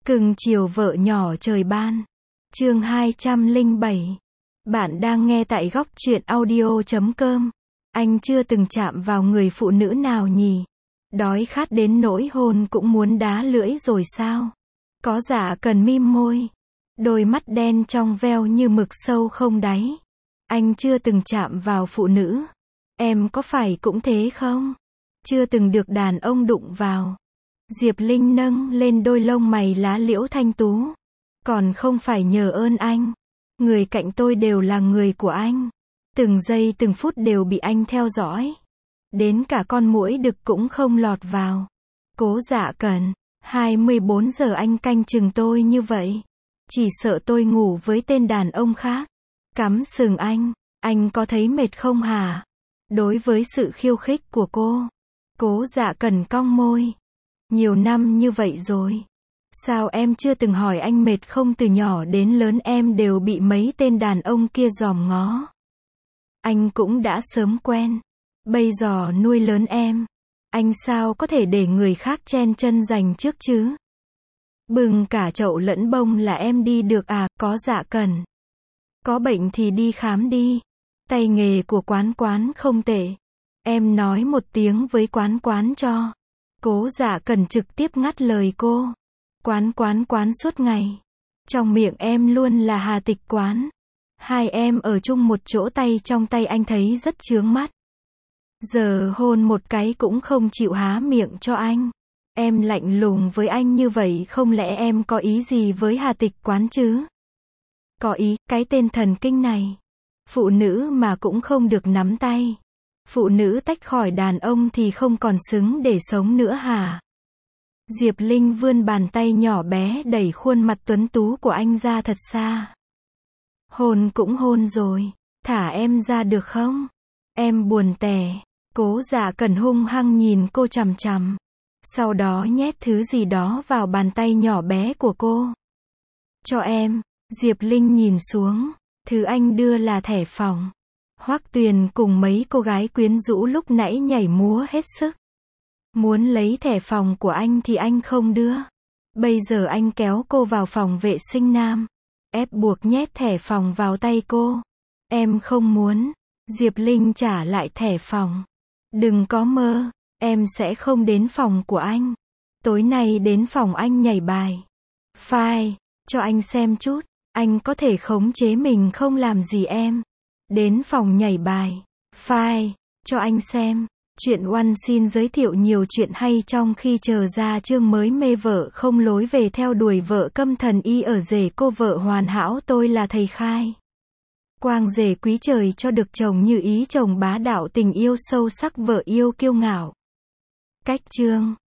Cưng chiều vợ nhỏ trời ban. Chương 207. Bạn đang nghe tại góc truyện audio.com. Anh chưa từng chạm vào người phụ nữ nào nhỉ? Đói khát đến nỗi hôn cũng muốn đá lưỡi rồi sao? Có dạ cần mím môi. Đôi mắt đen trong veo như mực sâu không đáy. Anh chưa từng chạm vào phụ nữ. Em có phải cũng thế không? Chưa từng được đàn ông đụng vào. Diệp Linh nâng lên đôi lông mày lá liễu thanh tú. Còn không phải nhờ ơn anh. Người cạnh tôi đều là người của anh. Từng giây từng phút đều bị anh theo dõi. Đến cả con muỗi đực cũng không lọt vào. Cố Dạ Cẩn, 24 giờ anh canh chừng tôi như vậy. Chỉ sợ tôi ngủ với tên đàn ông khác. Cắm sừng anh có thấy mệt không hả? Đối với sự khiêu khích của cô, Cố Dạ Cẩn cong môi. Nhiều năm như vậy rồi. Sao em chưa từng hỏi anh mệt không? Từ nhỏ đến lớn em đều bị mấy tên đàn ông kia dòm ngó. Anh cũng đã sớm quen. Bây giờ nuôi lớn em. Anh sao có thể để người khác chen chân giành trước chứ? Bừng cả chậu lẫn bông là em đi được à? Có Dạ Cẩn. Có bệnh thì đi khám đi. Tay nghề của Quán Quán không tệ. Em nói một tiếng với Quán Quán cho. Cố Dạ Cẩn trực tiếp ngắt lời cô. Quán suốt ngày. Trong miệng em luôn là Hà Tịch Quán. Hai em ở chung một chỗ tay trong tay anh thấy rất chướng mắt. Giờ hôn một cái cũng không chịu há miệng cho anh. Em lạnh lùng với anh như vậy không lẽ em có ý gì với Hà Tịch Quán chứ? Có ý, cái tên thần kinh này. Phụ nữ mà cũng không được nắm tay. Phụ nữ tách khỏi đàn ông thì không còn xứng để sống nữa hả? Diệp Linh vươn bàn tay nhỏ bé đẩy khuôn mặt tuấn tú của anh ra thật xa. Hôn cũng hôn rồi. Thả em ra được không? Em buồn tẻ. Cố Dạ Cẩn hung hăng nhìn cô chằm chằm. Sau đó nhét thứ gì đó vào bàn tay nhỏ bé của cô. Cho em. Diệp Linh nhìn xuống. Thứ anh đưa là thẻ phòng. Hoắc Tuyền cùng mấy cô gái quyến rũ lúc nãy nhảy múa hết sức. Muốn lấy thẻ phòng của anh thì anh không đưa. Bây giờ anh kéo cô vào phòng vệ sinh nam. Ép buộc nhét thẻ phòng vào tay cô. Em không muốn. Diệp Linh trả lại thẻ phòng. Đừng có mơ. Em sẽ không đến phòng của anh. Tối nay đến phòng anh nhảy bài. Phai. Cho anh xem chút. Anh có thể khống chế mình không làm gì em. Đến phòng nhảy bài. Phai. Cho anh xem. Chuyện One xin giới thiệu nhiều chuyện hay trong khi chờ ra chương mới. Mê vợ không lối về theo đuổi vợ câm thần y ở rể cô vợ hoàn hảo. Tôi là thầy Khai. Quang rể quý trời cho được chồng như ý chồng bá đạo tình yêu sâu sắc vợ yêu kiêu ngạo. Cách chương